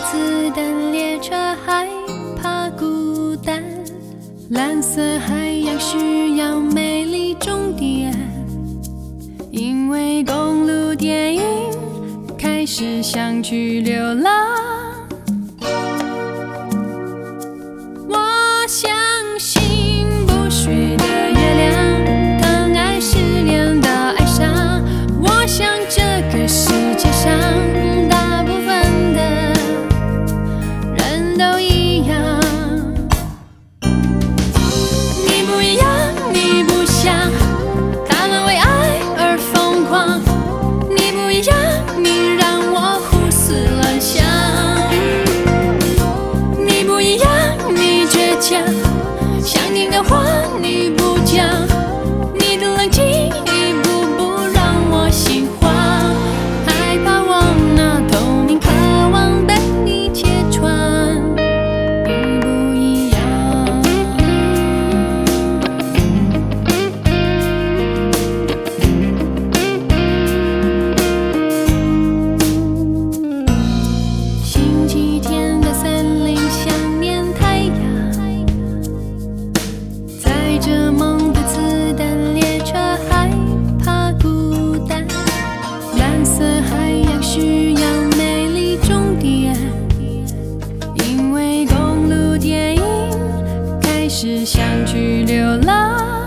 子弹列车害怕孤单，蓝色海洋需要美丽终点，因为公路电影开始想去流浪。我相信不睡的月亮，疼爱失恋的哀伤。我想这个世界上大部分的人都一样。你不一样，你不像他们为爱而疯狂。你不一样，你让我胡思乱想。你不一样，你倔强，想听的话你不讲。你的冷静一步步让我心慌，害怕我那透明渴望被你揭穿。你不一样。星期天的森林想念太阳，载着梦的子弹列车害怕孤单，蓝色海洋需要美丽终点，因为公路电影开始想去流浪。